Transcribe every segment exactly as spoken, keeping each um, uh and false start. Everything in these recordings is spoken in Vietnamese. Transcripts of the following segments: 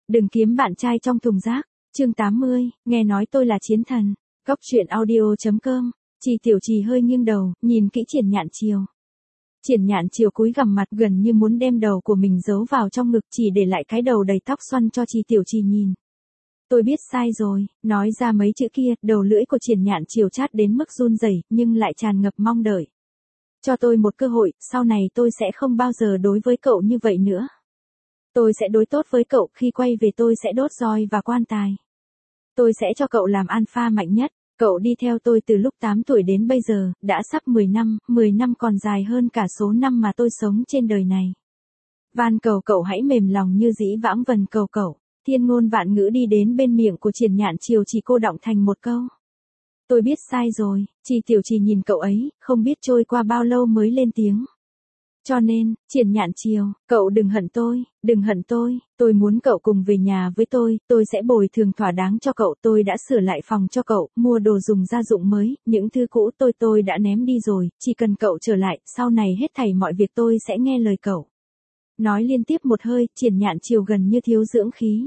Đừng kiếm bạn trai trong thùng rác. Chương tám mươi, nghe nói tôi là chiến thần. Góc truyện audio chấm com. Chi Tiểu Trì hơi nghiêng đầu, nhìn kỹ Triển Nhạn Chiều. Triển Nhạn Chiều cúi gằm mặt gần như muốn đem đầu của mình giấu vào trong ngực, chỉ để lại cái đầu đầy tóc xoăn cho Chi Tiểu Trì nhìn. Tôi biết sai rồi, nói ra mấy chữ kia, đầu lưỡi của Triển Nhạn Chiều chát đến mức run rẩy, nhưng lại tràn ngập mong đợi. Cho tôi một cơ hội, sau này tôi sẽ không bao giờ đối với cậu như vậy nữa. Tôi sẽ đối tốt với cậu, khi quay về tôi sẽ đốt roi và quan tài. Tôi sẽ cho cậu làm alpha mạnh nhất. Cậu đi theo tôi từ lúc tám tuổi đến bây giờ, đã sắp mười năm, mười năm còn dài hơn cả số năm mà tôi sống trên đời này. Van cầu cậu hãy mềm lòng như dĩ vãng, vần cầu cậu. Thiên ngôn vạn ngữ đi đến bên miệng của Triển Nhạn Chiều chỉ cô đọng thành một câu. Tôi biết sai rồi. Chi Tiểu Trì nhìn cậu ấy, không biết trôi qua bao lâu mới lên tiếng. Cho nên, Triển Nhạn Chiều, cậu đừng hận tôi, đừng hận tôi, tôi muốn cậu cùng về nhà với tôi, tôi sẽ bồi thường thỏa đáng cho cậu, tôi đã sửa lại phòng cho cậu, mua đồ dùng gia dụng mới, những thứ cũ tôi tôi đã ném đi rồi, chỉ cần cậu trở lại, sau này hết thảy mọi việc tôi sẽ nghe lời cậu. Nói liên tiếp một hơi, Triển Nhạn Chiều gần như thiếu dưỡng khí.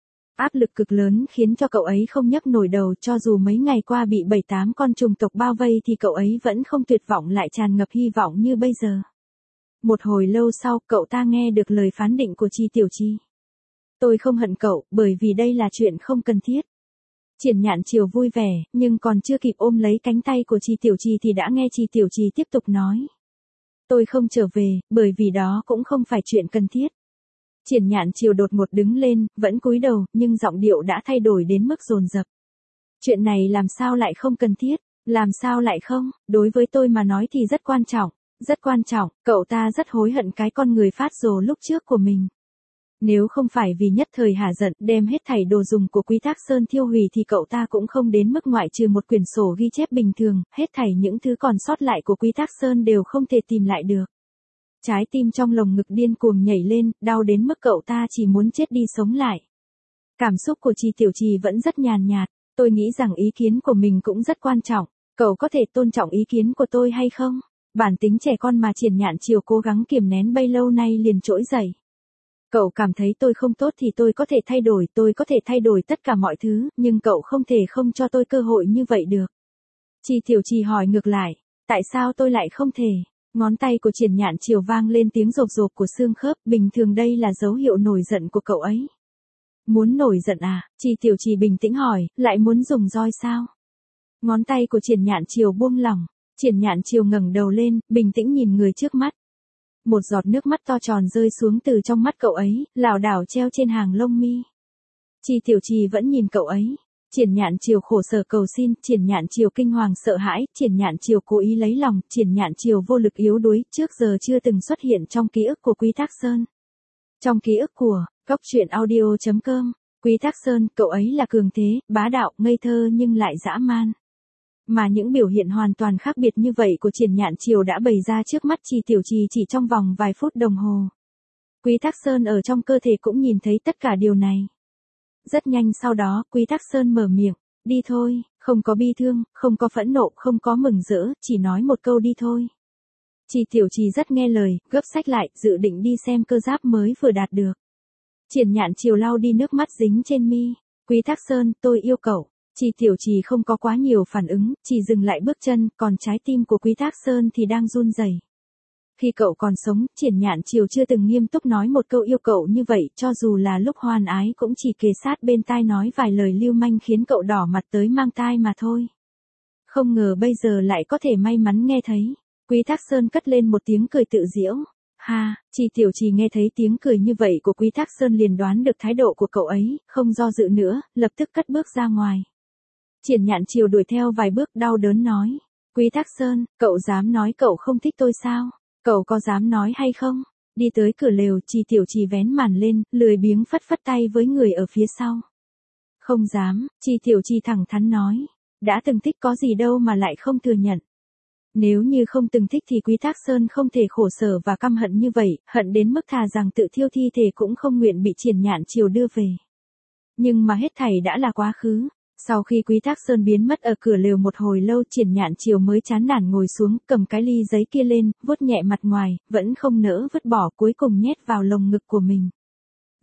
Áp lực cực lớn khiến cho cậu ấy không nhấc nổi đầu, cho dù mấy ngày qua bị bảy tám con trùng tộc bao vây thì cậu ấy vẫn không tuyệt vọng, lại tràn ngập hy vọng như bây giờ. Một hồi lâu sau, cậu ta nghe được lời phán định của Chi Tiểu Trì. Tôi không hận cậu, bởi vì đây là chuyện không cần thiết. Triển Nhạn Chiều vui vẻ, nhưng còn chưa kịp ôm lấy cánh tay của Chi Tiểu Trì thì đã nghe Chi Tiểu Trì tiếp tục nói. Tôi không trở về, bởi vì đó cũng không phải chuyện cần thiết. Triển Nhạn Chiều đột ngột đứng lên, vẫn cúi đầu, nhưng giọng điệu đã thay đổi đến mức dồn dập. Chuyện này làm sao lại không cần thiết, làm sao lại không, đối với tôi mà nói thì rất quan trọng. Rất quan trọng, cậu ta rất hối hận cái con người phát rồ lúc trước của mình. Nếu không phải vì nhất thời hả giận đem hết thảy đồ dùng của Quý Thác Sơn thiêu hủy thì cậu ta cũng không đến mức ngoại trừ một quyển sổ ghi chép bình thường, hết thảy những thứ còn sót lại của Quý Thác Sơn đều không thể tìm lại được. Trái tim trong lồng ngực điên cuồng nhảy lên, đau đến mức cậu ta chỉ muốn chết đi sống lại. Cảm xúc của Chi Tiểu Trì vẫn rất nhàn nhạt, tôi nghĩ rằng ý kiến của mình cũng rất quan trọng, cậu có thể tôn trọng ý kiến của tôi hay không? Bản tính trẻ con mà Triển Nhạn Chiều cố gắng kiềm nén bấy lâu nay liền trỗi dậy. Cậu cảm thấy tôi không tốt thì tôi có thể thay đổi, tôi có thể thay đổi tất cả mọi thứ, nhưng cậu không thể không cho tôi cơ hội như vậy được. Chi Tiểu Trì hỏi ngược lại, tại sao tôi lại không thể? Ngón tay của Triển Nhạn Chiều vang lên tiếng rộp rộp của xương khớp, bình thường đây là dấu hiệu nổi giận của cậu ấy. Muốn nổi giận à? Chi Tiểu Trì bình tĩnh hỏi, lại muốn dùng roi sao? Ngón tay của Triển Nhạn Chiều buông lỏng. Triển Nhạn Chiều ngẩng đầu lên, bình tĩnh nhìn người trước mắt. Một giọt nước mắt to tròn rơi xuống từ trong mắt cậu ấy, lảo đảo treo trên hàng lông mi. Chi Tiểu Trì vẫn nhìn cậu ấy. Triển Nhạn Chiều khổ sở cầu xin, Triển Nhạn Chiều kinh hoàng sợ hãi, Triển Nhạn Chiều cố ý lấy lòng, Triển Nhạn Chiều vô lực yếu đuối, trước giờ chưa từng xuất hiện trong ký ức của Quý Thác Sơn. Trong ký ức của góc truyện audio chấm com, Quý Thác Sơn, cậu ấy là cường thế, bá đạo, ngây thơ nhưng lại dã man. Mà những biểu hiện hoàn toàn khác biệt như vậy của Triển Nhạn Chiều đã bày ra trước mắt Chi Tiểu Trì chỉ trong vòng vài phút đồng hồ. Quý Thác Sơn ở trong cơ thể cũng nhìn thấy tất cả điều này. Rất nhanh sau đó, Quý Thác Sơn mở miệng, đi thôi, không có bi thương, không có phẫn nộ, không có mừng rỡ, chỉ nói một câu đi thôi. Chi Tiểu Trì rất nghe lời, gấp sách lại, dự định đi xem cơ giáp mới vừa đạt được. Triển Nhạn Chiều lau đi nước mắt dính trên mi. Quý Thác Sơn, tôi yêu cậu. Chi Tiểu Trì không có quá nhiều phản ứng, chỉ dừng lại bước chân, còn trái tim của Quý Thác Sơn thì đang run rẩy. Khi cậu còn sống, Triển Nhạn Chiều chưa từng nghiêm túc nói một câu yêu cậu như vậy, cho dù là lúc hoan ái cũng chỉ kề sát bên tai nói vài lời lưu manh khiến cậu đỏ mặt tới mang tai mà thôi. Không ngờ bây giờ lại có thể may mắn nghe thấy. Quý Thác Sơn cất lên một tiếng cười tự giễu. Ha, Chi Tiểu Trì nghe thấy tiếng cười như vậy của Quý Thác Sơn liền đoán được thái độ của cậu ấy, không do dự nữa, lập tức cất bước ra ngoài. Triển Nhạn Chiều đuổi theo vài bước đau đớn nói. Quý Thác Sơn, cậu dám nói cậu không thích tôi sao? Cậu có dám nói hay không? Đi tới cửa lều, Chi Tiểu Trì vén màn lên, lười biếng phất phất tay với người ở phía sau. Không dám, Chi Tiểu Trì thẳng thắn nói. Đã từng thích có gì đâu mà lại không thừa nhận. Nếu như không từng thích thì Quý Thác Sơn không thể khổ sở và căm hận như vậy, hận đến mức thà rằng tự thiêu thi thể cũng không nguyện bị Triển Nhạn Chiều đưa về. Nhưng mà hết thảy đã là quá khứ. Sau khi Quý Thác Sơn biến mất ở cửa lều một hồi lâu, Triển Nhạn Chiều mới chán nản ngồi xuống, cầm cái ly giấy kia lên, vuốt nhẹ mặt ngoài, vẫn không nỡ vứt bỏ, cuối cùng nhét vào lồng ngực của mình.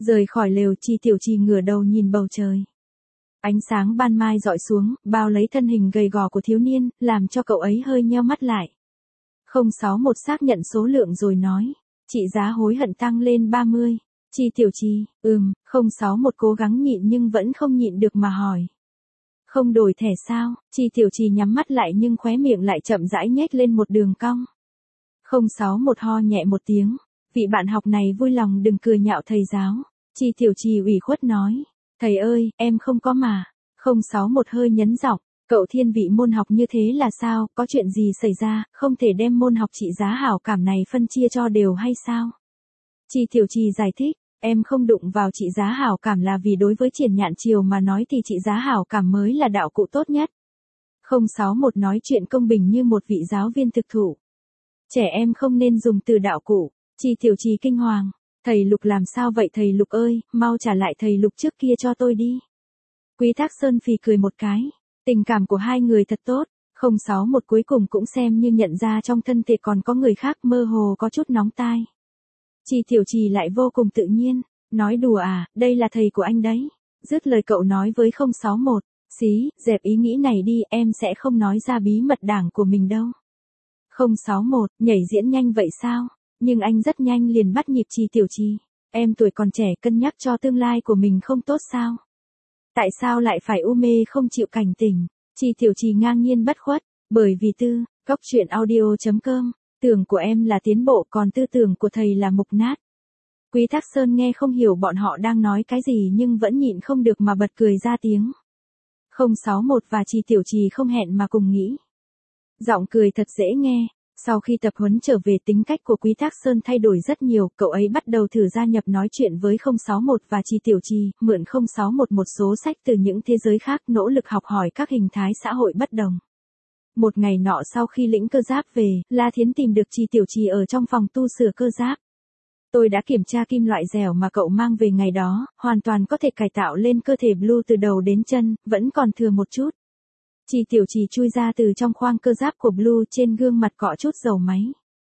Rời khỏi lều, Chi Tiểu Trì ngửa đầu nhìn bầu trời. Ánh sáng ban mai dọi xuống, bao lấy thân hình gầy gò của thiếu niên, làm cho cậu ấy hơi nheo mắt lại. không sáu một xác nhận số lượng rồi nói. Trị giá hối hận tăng lên ba mươi. Chi Tiểu Trì, ừm, không sáu một cố gắng nhịn nhưng vẫn không nhịn được mà hỏi. Không đổi thẻ sao? Chi Tiểu Trì nhắm mắt lại nhưng khóe miệng lại chậm rãi nhếch lên một đường cong. không sáu một ho nhẹ một tiếng. Vị bạn học này vui lòng đừng cười nhạo thầy giáo. Chi Tiểu Trì ủy khuất nói. Thầy ơi, em không có mà. không sáu một hơi nhấn giọng. Cậu thiên vị môn học như thế là sao? Có chuyện gì xảy ra? Không thể đem môn học trị giá hảo cảm này phân chia cho đều hay sao? Chi Tiểu Trì giải thích. Em không đụng vào trị giá hảo cảm là vì đối với Triển Nhạn Triều mà nói thì trị giá hảo cảm mới là đạo cụ tốt nhất. không sáu một nói chuyện công bình như một vị giáo viên thực thụ. Trẻ em không nên dùng từ đạo cụ. Chi Tiểu Trì kinh hoàng. Thầy Lục làm sao vậy thầy Lục ơi, mau trả lại thầy Lục trước kia cho tôi đi. Quý Thác Sơn phì cười một cái. Tình cảm của hai người thật tốt. không sáu một cuối cùng cũng xem như nhận ra trong thân thể còn có người khác, mơ hồ có chút nóng tai. Chi Tiểu Trì lại vô cùng tự nhiên. Nói đùa à, đây là thầy của anh đấy. Dứt lời cậu nói với không sáu một. Xí, dẹp ý nghĩ này đi, em sẽ không nói ra bí mật đảng của mình đâu. không sáu một, nhảy diễn nhanh vậy sao? Nhưng anh rất nhanh liền bắt nhịp Chi Tiểu Trì. Em tuổi còn trẻ cân nhắc cho tương lai của mình không tốt sao? Tại sao lại phải u mê không chịu cảnh tỉnh? Chi Tiểu Trì ngang nhiên bất khuất. Bởi vì tư, cóc truyện audio chấm com. Tưởng của em là tiến bộ còn tư tưởng của thầy là mục nát. Quý Thác Sơn nghe không hiểu bọn họ đang nói cái gì nhưng vẫn nhịn không được mà bật cười ra tiếng. không sáu một và Chi Tiểu Trì không hẹn mà cùng nghĩ. Giọng cười thật dễ nghe. Sau khi tập huấn trở về, tính cách của Quý Thác Sơn thay đổi rất nhiều, cậu ấy bắt đầu thử gia nhập nói chuyện với không sáu một và Chi Tiểu Trì, mượn không sáu một một số sách từ những thế giới khác, nỗ lực học hỏi các hình thái xã hội bất đồng. Một ngày nọ sau khi lĩnh cơ giáp về, La Thiến tìm được Chi Tiểu Trì ở trong phòng tu sửa cơ giáp. Tôi đã kiểm tra kim loại dẻo mà cậu mang về ngày đó, hoàn toàn có thể cải tạo lên cơ thể Blue từ đầu đến chân, vẫn còn thừa một chút. Chi Tiểu Trì chui ra từ trong khoang cơ giáp của Blue, trên gương mặt cọ chút dầu máy.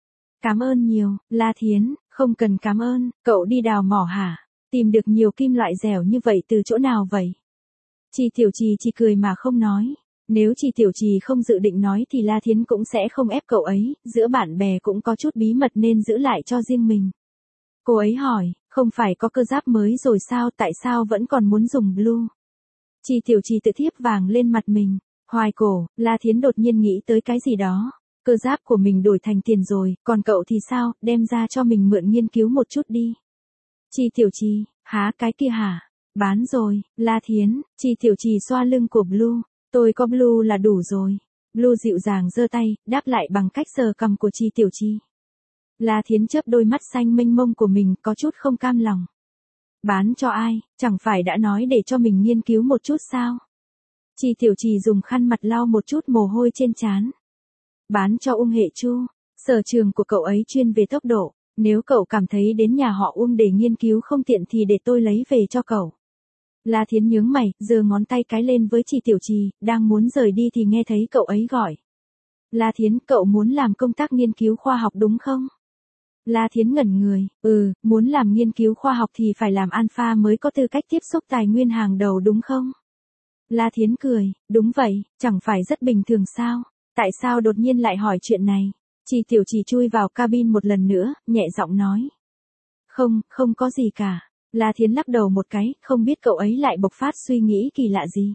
Cảm ơn nhiều, La Thiến. Không cần cảm ơn, cậu đi đào mỏ hả? Tìm được nhiều kim loại dẻo như vậy từ chỗ nào vậy? Chi Tiểu Trì chỉ cười mà không nói. Nếu Chi Tiểu Trì không dự định nói thì La Thiến cũng sẽ không ép cậu ấy, giữa bạn bè cũng có chút bí mật nên giữ lại cho riêng mình. Cô ấy hỏi, không phải có cơ giáp mới rồi sao, tại sao vẫn còn muốn dùng Blue? Chi Tiểu Trì tự thiếp vàng lên mặt mình. Hoài cổ, La Thiến đột nhiên nghĩ tới cái gì đó. Cơ giáp của mình đổi thành tiền rồi, còn cậu thì sao, đem ra cho mình mượn nghiên cứu một chút đi. Chi Tiểu Trì, há cái kia hả? Bán rồi, La Thiến. Chi Tiểu Trì xoa lưng của Blue. Tôi có Blue là đủ rồi. Blue dịu dàng giơ tay, đáp lại bằng cách sờ cằm của Chi Tiểu Trì. La Thiến chớp đôi mắt xanh mênh mông của mình, có chút không cam lòng. Bán cho ai, chẳng phải đã nói để cho mình nghiên cứu một chút sao? Chi Tiểu Trì dùng khăn mặt lau một chút mồ hôi trên trán. Bán cho Uông Hệ Chu. Sở trường của cậu ấy chuyên về tốc độ. Nếu cậu cảm thấy đến nhà họ Uông để nghiên cứu không tiện thì để tôi lấy về cho cậu. La Thiến nhướng mày, giơ ngón tay cái lên với Chi Tiểu Trì, đang muốn rời đi thì nghe thấy cậu ấy gọi. La Thiến, cậu muốn làm công tác nghiên cứu khoa học đúng không? La Thiến ngẩn người, ừ, muốn làm nghiên cứu khoa học thì phải làm alpha mới có tư cách tiếp xúc tài nguyên hàng đầu đúng không? La Thiến cười, đúng vậy, chẳng phải rất bình thường sao? Tại sao đột nhiên lại hỏi chuyện này? Chi Tiểu Trì chui vào cabin một lần nữa, nhẹ giọng nói. Không, không có gì cả. La Thiến lắc đầu một cái, không biết cậu ấy lại bộc phát suy nghĩ kỳ lạ gì.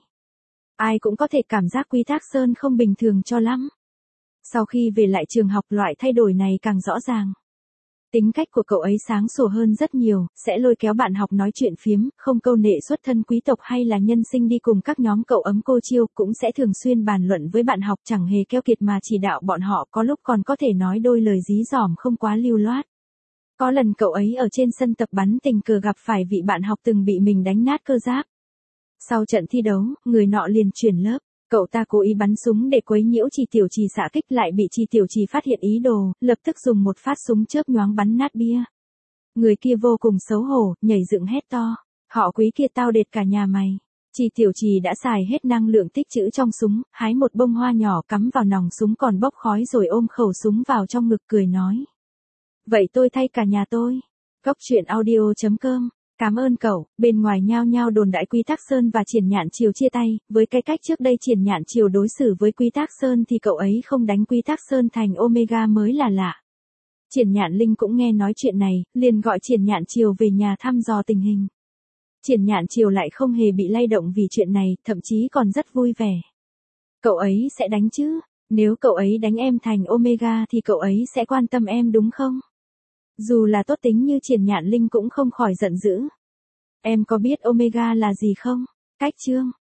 Ai cũng có thể cảm giác Quý Thác Sơn không bình thường cho lắm. Sau khi về lại trường học, loại thay đổi này càng rõ ràng. Tính cách của cậu ấy sáng sủa hơn rất nhiều, sẽ lôi kéo bạn học nói chuyện phiếm, không câu nệ xuất thân quý tộc hay là nhân sinh đi cùng các nhóm cậu ấm cô chiêu, cũng sẽ thường xuyên bàn luận với bạn học, chẳng hề keo kiệt mà chỉ đạo bọn họ, có lúc còn có thể nói đôi lời dí dỏm không quá lưu loát. Có lần cậu ấy ở trên sân tập bắn tình cờ gặp phải vị bạn học từng bị mình đánh nát cơ giáp. Sau trận thi đấu, người nọ liền chuyển lớp. Cậu ta cố ý bắn súng để quấy nhiễu Chi Tiểu Trì xạ kích, lại bị Chi Tiểu Trì phát hiện ý đồ, lập tức dùng một phát súng chớp nhoáng bắn nát bia. Người kia vô cùng xấu hổ, nhảy dựng hét to. Họ Quý kia tao đệt cả nhà mày. Chi Tiểu Trì đã xài hết năng lượng tích trữ trong súng, hái một bông hoa nhỏ cắm vào nòng súng còn bốc khói rồi ôm khẩu súng vào trong ngực cười nói. Vậy tôi thay cả nhà tôi. Cóc truyện audio chấm com Cảm ơn cậu, bên ngoài nhao nhao đồn đại Quy Tắc Sơn và Triển Nhạn Triều chia tay, với cái cách trước đây Triển Nhạn Triều đối xử với Quy Tắc Sơn thì cậu ấy không đánh Quy Tắc Sơn thành Omega mới là lạ. Triển Nhạn Linh cũng nghe nói chuyện này, liền gọi Triển Nhạn Triều về nhà thăm dò tình hình. Triển Nhạn Triều lại không hề bị lay động vì chuyện này, thậm chí còn rất vui vẻ. Cậu ấy sẽ đánh chứ, nếu cậu ấy đánh em thành Omega thì cậu ấy sẽ quan tâm em đúng không? Dù là tốt tính như Triển Nhạn Linh cũng không khỏi giận dữ. Em có biết Omega là gì không? Cách chương